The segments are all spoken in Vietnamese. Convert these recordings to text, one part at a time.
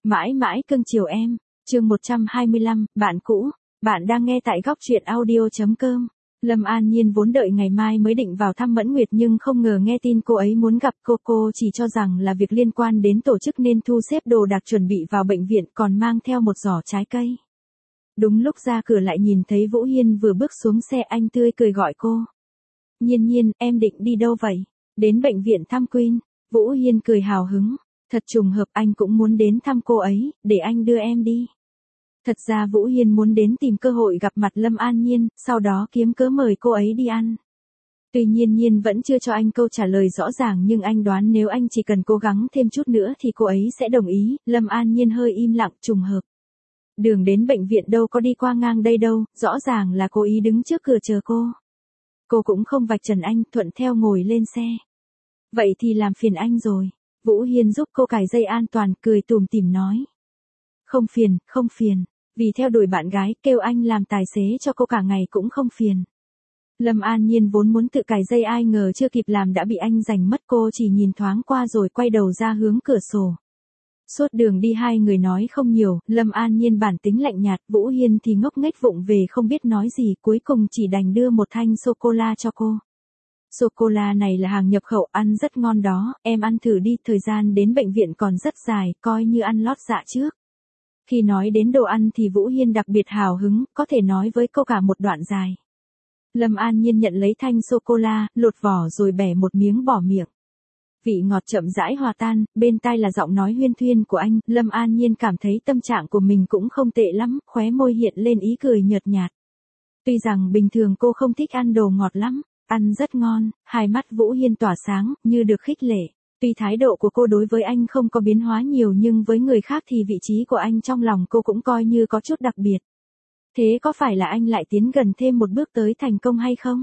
Mãi mãi cưng chiều em. Chương 125, bạn cũ. Bạn đang nghe tại góc truyện audio.com. Lâm An Nhiên vốn đợi ngày mai mới định vào thăm Mẫn Nguyệt nhưng không ngờ nghe tin cô ấy muốn gặp cô chỉ cho rằng là việc liên quan đến tổ chức nên thu xếp đồ đạc chuẩn bị vào bệnh viện còn mang theo một giỏ trái cây. Đúng lúc ra cửa lại nhìn thấy Vũ Hiên vừa bước xuống xe, anh tươi cười gọi cô. Nhiên Nhiên, em định đi đâu vậy? Đến bệnh viện thăm Queen. Vũ Hiên cười hào hứng. Thật trùng hợp, anh cũng muốn đến thăm cô ấy, để anh đưa em đi. Thật ra Vũ Hiên muốn đến tìm cơ hội gặp mặt Lâm An Nhiên, sau đó kiếm cớ mời cô ấy đi ăn. Tuy nhiên Nhiên vẫn chưa cho anh câu trả lời rõ ràng nhưng anh đoán nếu anh chỉ cần cố gắng thêm chút nữa thì cô ấy sẽ đồng ý. Lâm An Nhiên hơi im lặng, trùng hợp. Đường đến bệnh viện đâu có đi qua ngang đây đâu, rõ ràng là cô ý đứng trước cửa chờ cô. Cô cũng không vạch trần anh, thuận theo ngồi lên xe. Vậy thì làm phiền anh rồi. Vũ Hiên giúp cô cài dây an toàn, cười tủm tỉm nói. Không phiền, không phiền. Vì theo đuổi bạn gái, kêu anh làm tài xế cho cô cả ngày cũng không phiền. Lâm An Nhiên vốn muốn tự cài dây, ai ngờ chưa kịp làm đã bị anh giành mất, cô chỉ nhìn thoáng qua rồi quay đầu ra hướng cửa sổ. Suốt đường đi hai người nói không nhiều, Lâm An Nhiên bản tính lạnh nhạt, Vũ Hiên thì ngốc nghếch vụng về không biết nói gì, cuối cùng chỉ đành đưa một thanh sô-cô-la cho cô. Sô-cô-la này là hàng nhập khẩu, ăn rất ngon đó, em ăn thử đi, thời gian đến bệnh viện còn rất dài, coi như ăn lót dạ trước. Khi nói đến đồ ăn thì Vũ Hiên đặc biệt hào hứng, có thể nói với cô cả một đoạn dài. Lâm An Nhiên nhận lấy thanh sô-cô-la, lột vỏ rồi bẻ một miếng bỏ miệng. Vị ngọt chậm rãi hòa tan, bên tai là giọng nói huyên thuyên của anh, Lâm An Nhiên cảm thấy tâm trạng của mình cũng không tệ lắm, khóe môi hiện lên ý cười nhợt nhạt. Tuy rằng bình thường cô không thích ăn đồ ngọt lắm, ăn rất ngon, hai mắt Vũ Hiên tỏa sáng, như được khích lệ. Tuy thái độ của cô đối với anh không có biến hóa nhiều nhưng với người khác thì vị trí của anh trong lòng cô cũng coi như có chút đặc biệt. Thế có phải là anh lại tiến gần thêm một bước tới thành công hay không?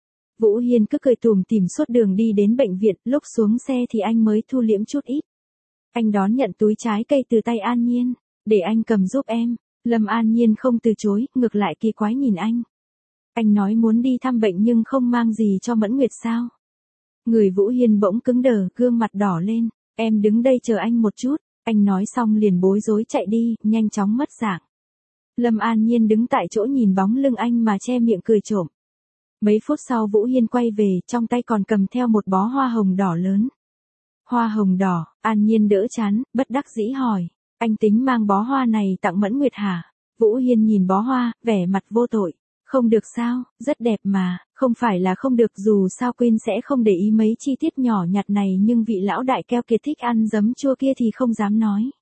Vũ Hiên cứ cười tủm tỉm suốt đường đi đến bệnh viện, lúc xuống xe thì anh mới thu liễm chút ít. Anh đón nhận túi trái cây từ tay An Nhiên, để anh cầm giúp em. Lâm An Nhiên không từ chối, ngược lại kỳ quái nhìn anh. Anh nói muốn đi thăm bệnh nhưng không mang gì cho Mẫn Nguyệt sao? Người Vũ Hiên bỗng cứng đờ, gương mặt đỏ lên. Em đứng đây chờ anh một chút. Anh nói xong liền bối rối chạy đi, nhanh chóng mất dạng. Lâm An Nhiên đứng tại chỗ nhìn bóng lưng anh mà che miệng cười trộm. Mấy phút sau Vũ Hiên quay về, trong tay còn cầm theo một bó hoa hồng đỏ lớn. Hoa hồng đỏ, An Nhiên đỡ chán, bất đắc dĩ hỏi. Anh tính mang bó hoa này tặng Mẫn Nguyệt hả? Vũ Hiên nhìn bó hoa, vẻ mặt vô tội. Không được sao, rất đẹp mà, không phải là không được, dù sao Queen sẽ không để ý mấy chi tiết nhỏ nhặt này nhưng vị lão đại keo kiệt thích ăn giấm chua kia thì không dám nói.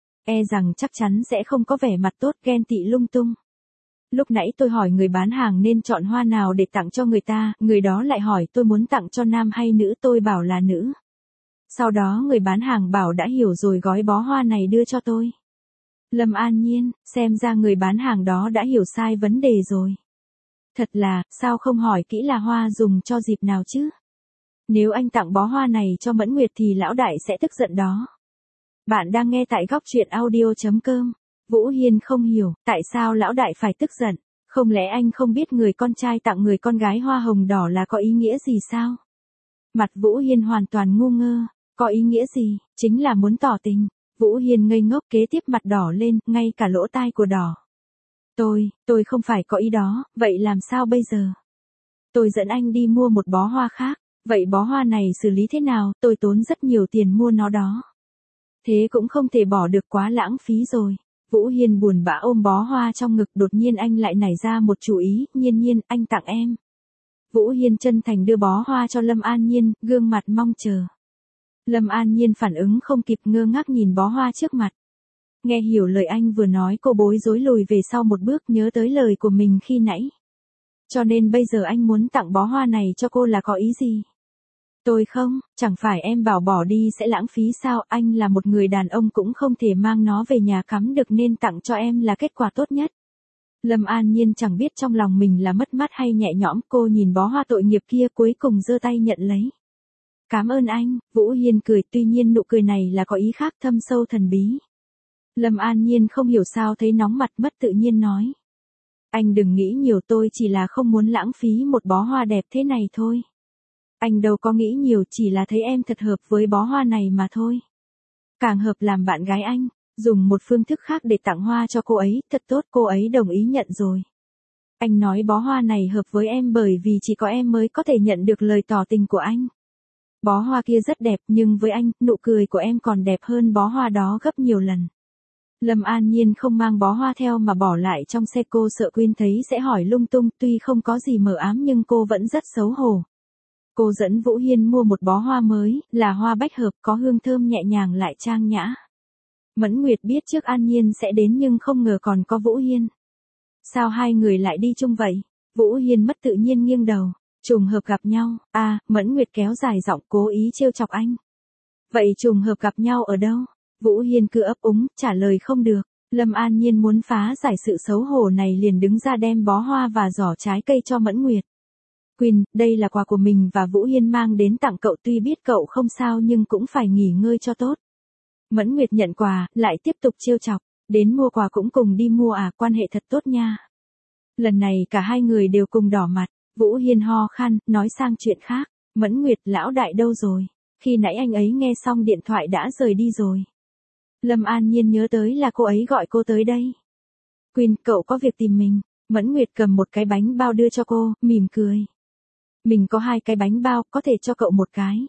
E rằng chắc chắn sẽ không có vẻ mặt tốt, ghen tị lung tung. Lúc nãy tôi hỏi người bán hàng nên chọn hoa nào để tặng cho người ta, người đó lại hỏi tôi muốn tặng cho nam hay nữ, tôi bảo là nữ. Sau đó người bán hàng bảo đã hiểu rồi gói bó hoa này đưa cho tôi. Lâm An Nhiên, xem ra người bán hàng đó đã hiểu sai vấn đề rồi. Thật là, sao không hỏi kỹ là hoa dùng cho dịp nào chứ? Nếu anh tặng bó hoa này cho Mẫn Nguyệt thì lão đại sẽ tức giận đó. Bạn đang nghe tại góc truyện audio.com. Vũ Hiên không hiểu, tại sao lão đại phải tức giận? Không lẽ anh không biết người con trai tặng người con gái hoa hồng đỏ là có ý nghĩa gì sao? Mặt Vũ Hiên hoàn toàn ngu ngơ, có ý nghĩa gì, chính là muốn tỏ tình. Vũ Hiên ngây ngốc, kế tiếp mặt đỏ lên, ngay cả lỗ tai của đỏ. Tôi không phải có ý đó, vậy làm sao bây giờ? Tôi dẫn anh đi mua một bó hoa khác, vậy bó hoa này xử lý thế nào, tôi tốn rất nhiều tiền mua nó đó. Thế cũng không thể bỏ được, quá lãng phí rồi. Vũ Hiên buồn bã ôm bó hoa trong ngực, đột nhiên anh lại nảy ra một chủ ý, Nhiên Nhiên, anh tặng em. Vũ Hiên chân thành đưa bó hoa cho Lâm An Nhiên, gương mặt mong chờ. Lâm An Nhiên phản ứng không kịp, ngơ ngác nhìn bó hoa trước mặt. Nghe hiểu lời anh vừa nói, cô bối rối lùi về sau một bước, nhớ tới lời của mình khi nãy. Cho nên bây giờ anh muốn tặng bó hoa này cho cô là có ý gì? Tôi không, chẳng phải em bảo bỏ đi sẽ lãng phí sao, anh là một người đàn ông cũng không thể mang nó về nhà cắm được nên tặng cho em là kết quả tốt nhất. Lâm An Nhiên chẳng biết trong lòng mình là mất mát hay nhẹ nhõm, cô nhìn bó hoa tội nghiệp kia cuối cùng giơ tay nhận lấy. Cảm ơn anh, Vũ Hiên cười, tuy nhiên nụ cười này là có ý khác thâm sâu thần bí. Lâm An Nhiên không hiểu sao thấy nóng mặt, mất tự nhiên nói. Anh đừng nghĩ nhiều, tôi chỉ là không muốn lãng phí một bó hoa đẹp thế này thôi. Anh đâu có nghĩ nhiều, chỉ là thấy em thật hợp với bó hoa này mà thôi. Càng hợp làm bạn gái anh. Dùng một phương thức khác để tặng hoa cho cô ấy, thật tốt, cô ấy đồng ý nhận rồi. Anh nói bó hoa này hợp với em bởi vì chỉ có em mới có thể nhận được lời tỏ tình của anh. Bó hoa kia rất đẹp nhưng với anh, nụ cười của em còn đẹp hơn bó hoa đó gấp nhiều lần. Lâm An Nhiên không mang bó hoa theo mà bỏ lại trong xe, cô sợ Quyên thấy sẽ hỏi lung tung, tuy không có gì mờ ám nhưng cô vẫn rất xấu hổ. Cô dẫn Vũ Hiên mua một bó hoa mới, là hoa bách hợp, có hương thơm nhẹ nhàng lại trang nhã. Mẫn Nguyệt biết trước An Nhiên sẽ đến nhưng không ngờ còn có Vũ Hiên. Sao hai người lại đi chung vậy? Vũ Hiên mất tự nhiên nghiêng đầu. Trùng hợp gặp nhau, Mẫn Nguyệt kéo dài giọng cố ý trêu chọc anh. Vậy trùng hợp gặp nhau ở đâu? Vũ Hiên cứ ấp úng, trả lời không được. Lâm An Nhiên muốn phá giải sự xấu hổ này liền đứng ra đem bó hoa và giỏ trái cây cho Mẫn Nguyệt. Quyên, đây là quà của mình và Vũ Hiên mang đến tặng cậu, tuy biết cậu không sao nhưng cũng phải nghỉ ngơi cho tốt. Mẫn Nguyệt nhận quà, lại tiếp tục trêu chọc. Đến mua quà cũng cùng đi mua quan hệ thật tốt nha. Lần này cả hai người đều cùng đỏ mặt. Vũ Hiên ho khan, nói sang chuyện khác. Mẫn Nguyệt, lão đại đâu rồi? Khi nãy anh ấy nghe xong điện thoại đã rời đi rồi. Lâm An Nhiên nhớ tới là cô ấy gọi cô tới đây. Quyên, cậu có việc tìm mình. Mẫn Nguyệt cầm một cái bánh bao đưa cho cô, mỉm cười. Mình có 2 cái bánh bao, có thể cho cậu 1 cái.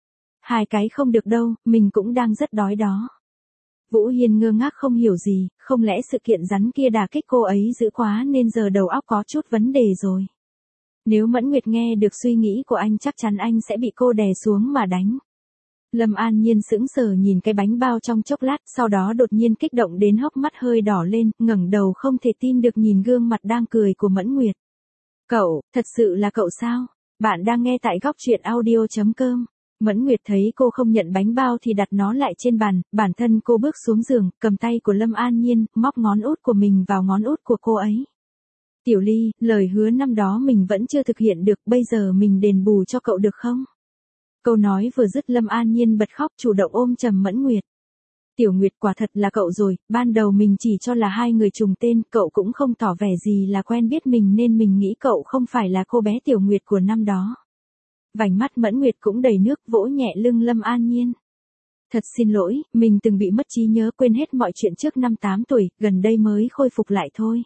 2 cái không được đâu, mình cũng đang rất đói đó. Vũ Hiên ngơ ngác không hiểu gì, không lẽ sự kiện rắn kia đả kích cô ấy dữ quá nên giờ đầu óc có chút vấn đề rồi. Nếu Mẫn Nguyệt nghe được suy nghĩ của anh chắc chắn anh sẽ bị cô đè xuống mà đánh. Lâm An Nhiên sững sờ nhìn cái bánh bao trong chốc lát, sau đó đột nhiên kích động đến hốc mắt hơi đỏ lên, ngẩng đầu không thể tin được nhìn gương mặt đang cười của Mẫn Nguyệt. Cậu, thật sự là cậu sao? Bạn đang nghe tại góc truyện audio.com. Mẫn Nguyệt thấy cô không nhận bánh bao thì đặt nó lại trên bàn, bản thân cô bước xuống giường, cầm tay của Lâm An Nhiên, móc ngón út của mình vào ngón út của cô ấy. Tiểu Ly, lời hứa năm đó mình vẫn chưa thực hiện được, bây giờ mình đền bù cho cậu được không? Câu nói vừa dứt Lâm An Nhiên bật khóc, chủ động ôm chầm Mẫn Nguyệt. Tiểu Nguyệt, quả thật là cậu rồi, ban đầu mình chỉ cho là hai người trùng tên, cậu cũng không tỏ vẻ gì là quen biết mình nên mình nghĩ cậu không phải là cô bé Tiểu Nguyệt của năm đó. Vành mắt Mẫn Nguyệt cũng đầy nước, vỗ nhẹ lưng Lâm An Nhiên. Thật xin lỗi, mình từng bị mất trí nhớ, quên hết mọi chuyện trước năm 8 tuổi, gần đây mới khôi phục lại thôi.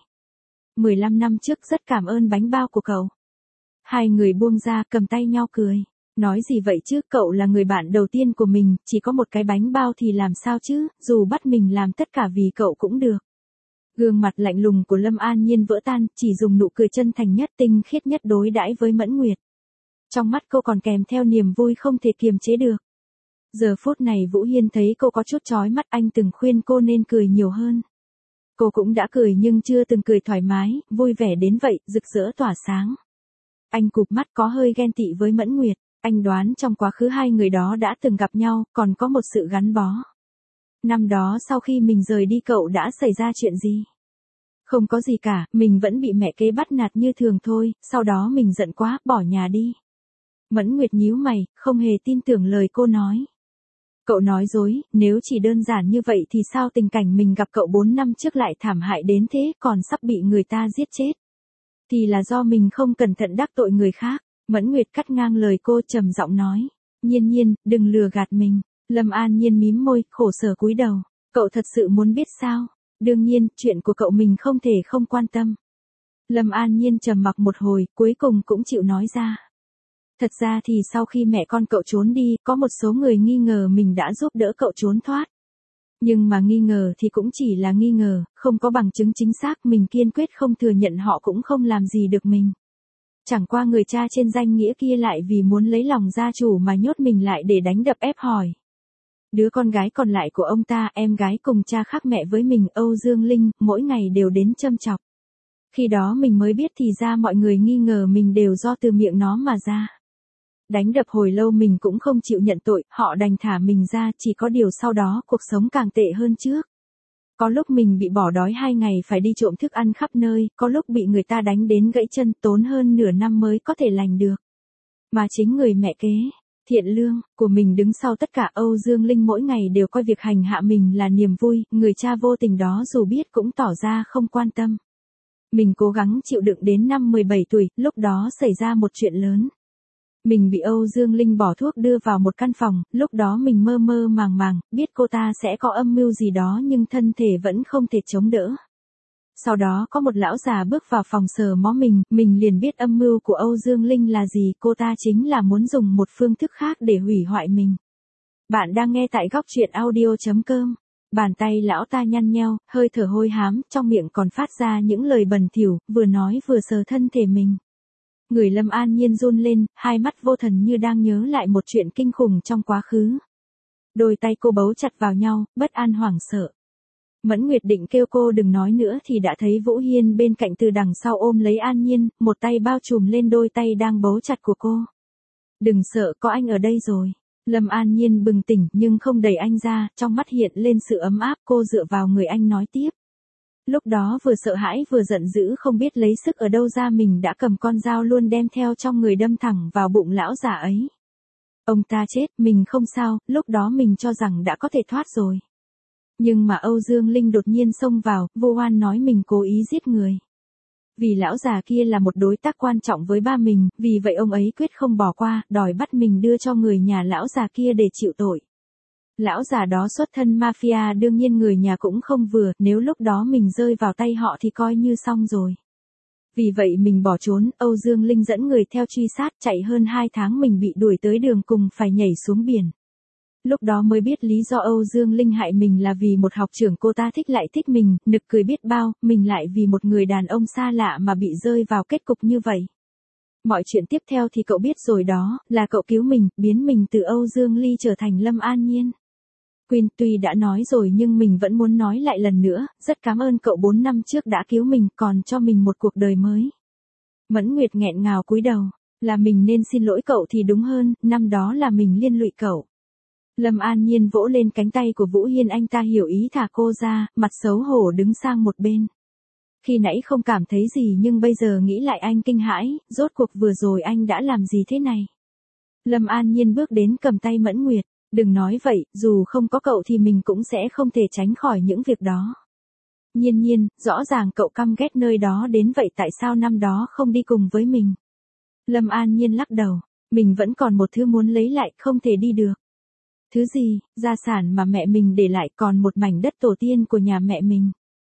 15 năm trước rất cảm ơn bánh bao của cậu. Hai người buông ra, cầm tay nhau cười. Nói gì vậy chứ, cậu là người bạn đầu tiên của mình, chỉ có một cái bánh bao thì làm sao chứ, dù bắt mình làm tất cả vì cậu cũng được. Gương mặt lạnh lùng của Lâm An Nhiên vỡ tan, chỉ dùng nụ cười chân thành nhất, tinh khiết nhất đối đãi với Mẫn Nguyệt. Trong mắt cô còn kèm theo niềm vui không thể kiềm chế được. Giờ phút này Vũ Hiên thấy cô có chút chói mắt, anh từng khuyên cô nên cười nhiều hơn. Cô cũng đã cười nhưng chưa từng cười thoải mái, vui vẻ đến vậy, rực rỡ tỏa sáng. Anh cụp mắt có hơi ghen tị với Mẫn Nguyệt, anh đoán trong quá khứ hai người đó đã từng gặp nhau, còn có một sự gắn bó. Năm đó sau khi mình rời đi cậu đã xảy ra chuyện gì? Không có gì cả, mình vẫn bị mẹ kế bắt nạt như thường thôi, sau đó mình giận quá, bỏ nhà đi. Mẫn Nguyệt nhíu mày, không hề tin tưởng lời cô nói. Cậu nói dối, nếu chỉ đơn giản như vậy thì sao tình cảnh mình gặp cậu 4 năm trước lại thảm hại đến thế, còn sắp bị người ta giết chết. Thì là do mình không cẩn thận đắc tội người khác. Mẫn Nguyệt cắt ngang lời cô, trầm giọng nói. Nhiên Nhiên, đừng lừa gạt mình. Lâm An Nhiên mím môi, khổ sở cúi đầu. Cậu thật sự muốn biết sao? Đương nhiên, chuyện của cậu mình không thể không quan tâm. Lâm An Nhiên trầm mặc một hồi, cuối cùng cũng chịu nói ra. Thật ra thì sau khi mẹ con cậu trốn đi, có một số người nghi ngờ mình đã giúp đỡ cậu trốn thoát. Nhưng mà nghi ngờ thì cũng chỉ là nghi ngờ, không có bằng chứng chính xác, mình kiên quyết không thừa nhận, họ cũng không làm gì được mình. Chẳng qua người cha trên danh nghĩa kia lại vì muốn lấy lòng gia chủ mà nhốt mình lại để đánh đập ép hỏi. Đứa con gái còn lại của ông ta, em gái cùng cha khác mẹ với mình, Âu Dương Linh, mỗi ngày đều đến châm chọc. Khi đó mình mới biết thì ra mọi người nghi ngờ mình đều do từ miệng nó mà ra. Đánh đập hồi lâu mình cũng không chịu nhận tội, họ đành thả mình ra, chỉ có điều sau đó cuộc sống càng tệ hơn trước. Có lúc mình bị bỏ đói 2 ngày phải đi trộm thức ăn khắp nơi, có lúc bị người ta đánh đến gãy chân, tốn hơn nửa năm mới có thể lành được. Mà chính người mẹ kế, thiện lương, của mình đứng sau tất cả, Âu Dương Linh mỗi ngày đều coi việc hành hạ mình là niềm vui, người cha vô tình đó dù biết cũng tỏ ra không quan tâm. Mình cố gắng chịu đựng đến năm 17 tuổi, lúc đó xảy ra một chuyện lớn. Mình bị Âu Dương Linh bỏ thuốc đưa vào một căn phòng, lúc đó mình mơ mơ màng màng, biết cô ta sẽ có âm mưu gì đó nhưng thân thể vẫn không thể chống đỡ. Sau đó có một lão già bước vào phòng sờ mó mình liền biết âm mưu của Âu Dương Linh là gì, cô ta chính là muốn dùng một phương thức khác để hủy hoại mình. Bạn đang nghe tại góc truyện audio.com. Bàn tay lão ta nhăn nheo, hơi thở hôi hám, trong miệng còn phát ra những lời bẩn thỉu, vừa nói vừa sờ thân thể mình. Người Lâm An Nhiên run lên, hai mắt vô thần như đang nhớ lại một chuyện kinh khủng trong quá khứ. Đôi tay cô bấu chặt vào nhau, bất an hoảng sợ. Mẫn Nguyệt định kêu cô đừng nói nữa thì đã thấy Vũ Hiên bên cạnh từ đằng sau ôm lấy An Nhiên, một tay bao trùm lên đôi tay đang bấu chặt của cô. Đừng sợ, có anh ở đây rồi. Lâm An Nhiên bừng tỉnh nhưng không đẩy anh ra, trong mắt hiện lên sự ấm áp, cô dựa vào người anh nói tiếp. Lúc đó vừa sợ hãi vừa giận dữ không biết lấy sức ở đâu ra, mình đã cầm con dao luôn đem theo trong người đâm thẳng vào bụng lão già ấy. Ông ta chết, mình không sao, lúc đó mình cho rằng đã có thể thoát rồi. Nhưng mà Âu Dương Linh đột nhiên xông vào, vô oan nói mình cố ý giết người. Vì lão già kia là một đối tác quan trọng với ba mình, vì vậy ông ấy quyết không bỏ qua, đòi bắt mình đưa cho người nhà lão già kia để chịu tội. Lão già đó xuất thân mafia, đương nhiên người nhà cũng không vừa, nếu lúc đó mình rơi vào tay họ thì coi như xong rồi. Vì vậy mình bỏ trốn, Âu Dương Linh dẫn người theo truy sát, chạy hơn 2 tháng mình bị đuổi tới đường cùng phải nhảy xuống biển. Lúc đó mới biết lý do Âu Dương Linh hại mình là vì một học trưởng cô ta thích lại thích mình, nực cười biết bao, mình lại vì một người đàn ông xa lạ mà bị rơi vào kết cục như vậy. Mọi chuyện tiếp theo thì cậu biết rồi đó, là cậu cứu mình, biến mình từ Âu Dương Ly trở thành Lâm An Nhiên. Quyên, tuy đã nói rồi nhưng mình vẫn muốn nói lại lần nữa, rất cảm ơn cậu 4 năm trước đã cứu mình, còn cho mình một cuộc đời mới. Mẫn Nguyệt nghẹn ngào cúi đầu, là mình nên xin lỗi cậu thì đúng hơn, năm đó là mình liên lụy cậu. Lâm An Nhiên vỗ lên cánh tay của Vũ Hiên, anh ta hiểu ý thả cô ra, mặt xấu hổ đứng sang một bên. Khi nãy không cảm thấy gì nhưng bây giờ nghĩ lại anh kinh hãi, rốt cuộc vừa rồi anh đã làm gì thế này? Lâm An Nhiên bước đến cầm tay Mẫn Nguyệt, đừng nói vậy, dù không có cậu thì mình cũng sẽ không thể tránh khỏi những việc đó. Nhiên Nhiên, rõ ràng cậu căm ghét nơi đó đến vậy tại sao năm đó không đi cùng với mình? Lâm An Nhiên lắc đầu, mình vẫn còn một thứ muốn lấy lại, không thể đi được. Thứ gì? Gia sản mà mẹ mình để lại, còn một mảnh đất tổ tiên của nhà mẹ mình.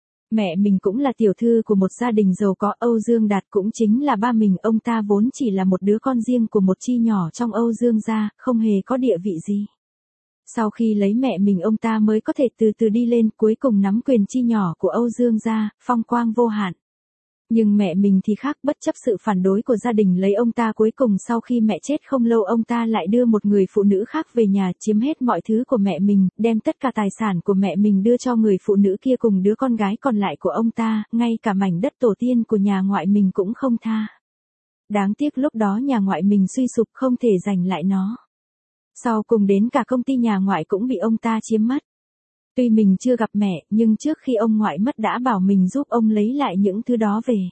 Mẹ mình cũng là tiểu thư của một gia đình giàu có, Âu Dương Đạt cũng chính là ba mình, ông ta vốn chỉ là một đứa con riêng của một chi nhỏ trong Âu Dương gia, không hề có địa vị gì. Sau khi lấy mẹ mình ông ta mới có thể từ từ đi lên, cuối cùng nắm quyền chi nhỏ của Âu Dương gia, phong quang vô hạn. Nhưng mẹ mình thì khác, bất chấp sự phản đối của gia đình lấy ông ta, cuối cùng sau khi mẹ chết không lâu ông ta lại đưa một người phụ nữ khác về nhà, chiếm hết mọi thứ của mẹ mình, đem tất cả tài sản của mẹ mình đưa cho người phụ nữ kia cùng đứa con gái còn lại của ông ta, ngay cả mảnh đất tổ tiên của nhà ngoại mình cũng không tha. Đáng tiếc lúc đó nhà ngoại mình suy sụp không thể giành lại nó. Sau cùng đến cả công ty nhà ngoại cũng bị ông ta chiếm mất. Tuy mình chưa gặp mẹ, nhưng trước khi ông ngoại mất đã bảo mình giúp ông lấy lại những thứ đó về.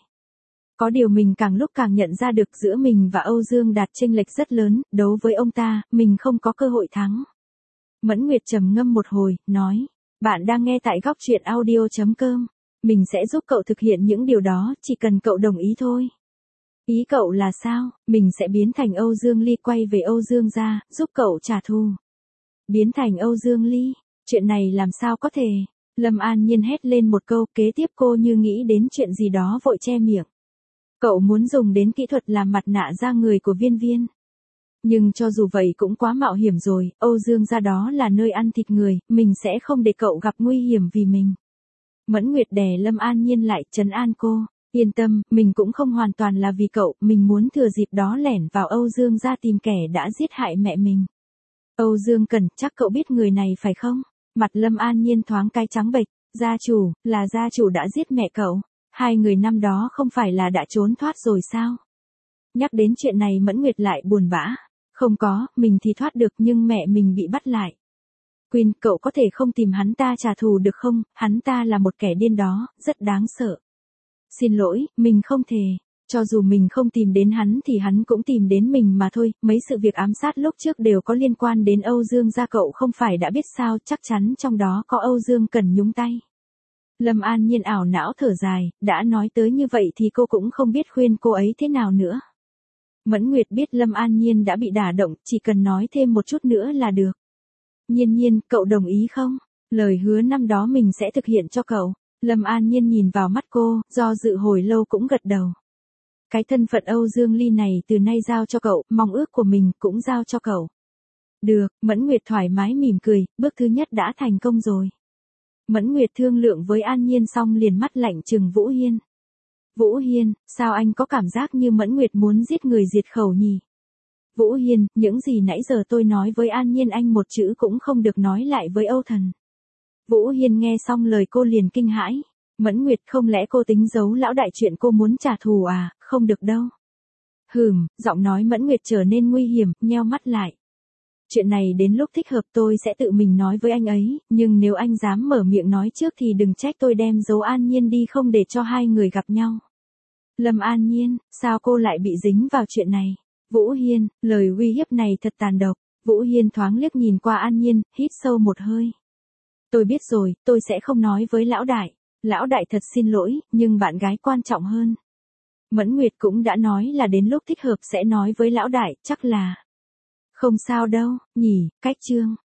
Có điều mình càng lúc càng nhận ra được giữa mình và Âu Dương Đạt chênh lệch rất lớn, đấu với ông ta, mình không có cơ hội thắng. Mẫn Nguyệt trầm ngâm một hồi, nói, bạn đang nghe tại góc truyện audio.com, mình sẽ giúp cậu thực hiện những điều đó, chỉ cần cậu đồng ý thôi. Ý cậu là sao? Mình sẽ biến thành Âu Dương Ly, quay về Âu Dương gia, giúp cậu trả thù. Biến thành Âu Dương Ly? Chuyện này làm sao có thể? Lâm An Nhiên hét lên một câu, kế tiếp cô như nghĩ đến chuyện gì đó vội che miệng. Cậu muốn dùng đến kỹ thuật làm mặt nạ da người của Viên Viên. Nhưng cho dù vậy cũng quá mạo hiểm rồi, Âu Dương gia đó là nơi ăn thịt người, mình sẽ không để cậu gặp nguy hiểm vì mình. Mẫn Nguyệt đè Lâm An Nhiên lại, trấn an cô, yên tâm, mình cũng không hoàn toàn là vì cậu, mình muốn thừa dịp đó lẻn vào Âu Dương gia tìm kẻ đã giết hại mẹ mình. Âu Dương Cẩn, chắc cậu biết người này phải không? Mặt Lâm An Nhiên thoáng cái trắng bệch, gia chủ, là gia chủ đã giết mẹ cậu, hai người năm đó không phải là đã trốn thoát rồi sao? Nhắc đến chuyện này Mẫn Nguyệt lại buồn bã, không có, mình thì thoát được nhưng mẹ mình bị bắt lại. Quyên, cậu có thể không tìm hắn ta trả thù được không, hắn ta là một kẻ điên đó, rất đáng sợ. Xin lỗi, mình không thể. Cho dù mình không tìm đến hắn thì hắn cũng tìm đến mình mà thôi, mấy sự việc ám sát lúc trước đều có liên quan đến Âu Dương gia, cậu không phải đã biết sao, chắc chắn trong đó có Âu Dương Cần nhúng tay. Lâm An Nhiên ảo não thở dài, đã nói tới như vậy thì cô cũng không biết khuyên cô ấy thế nào nữa. Mẫn Nguyệt biết Lâm An Nhiên đã bị đả động, chỉ cần nói thêm một chút nữa là được. Nhiên Nhiên, cậu đồng ý không? Lời hứa năm đó mình sẽ thực hiện cho cậu. Lâm An Nhiên nhìn vào mắt cô, do dự hồi lâu cũng gật đầu. Cái thân phận Âu Dương Ly này từ nay giao cho cậu, mong ước của mình cũng giao cho cậu. Được, Mẫn Nguyệt thoải mái mỉm cười, bước thứ nhất đã thành công rồi. Mẫn Nguyệt thương lượng với An Nhiên xong liền mắt lạnh trừng Vũ Hiên. Vũ Hiên, sao anh có cảm giác như Mẫn Nguyệt muốn giết người diệt khẩu nhỉ? Vũ Hiên, những gì nãy giờ tôi nói với An Nhiên anh một chữ cũng không được nói lại với Âu Thần. Vũ Hiên nghe xong lời cô liền kinh hãi. Mẫn Nguyệt, không lẽ cô tính giấu lão đại chuyện cô muốn trả thù à? Không được đâu. Giọng nói Mẫn Nguyệt trở nên nguy hiểm, nheo mắt lại. Chuyện này đến lúc thích hợp tôi sẽ tự mình nói với anh ấy, nhưng nếu anh dám mở miệng nói trước thì đừng trách tôi đem giấu An Nhiên đi không để cho hai người gặp nhau. Lâm An Nhiên, sao cô lại bị dính vào chuyện này? Vũ Hiên, lời uy hiếp này thật tàn độc. Vũ Hiên thoáng liếc nhìn qua An Nhiên, hít sâu một hơi. Tôi biết rồi, tôi sẽ không nói với lão đại. Lão đại thật xin lỗi, nhưng bạn gái quan trọng hơn. Mẫn Nguyệt cũng đã nói là đến lúc thích hợp sẽ nói với lão đại, chắc là... Không sao đâu, nhỉ, cách chương.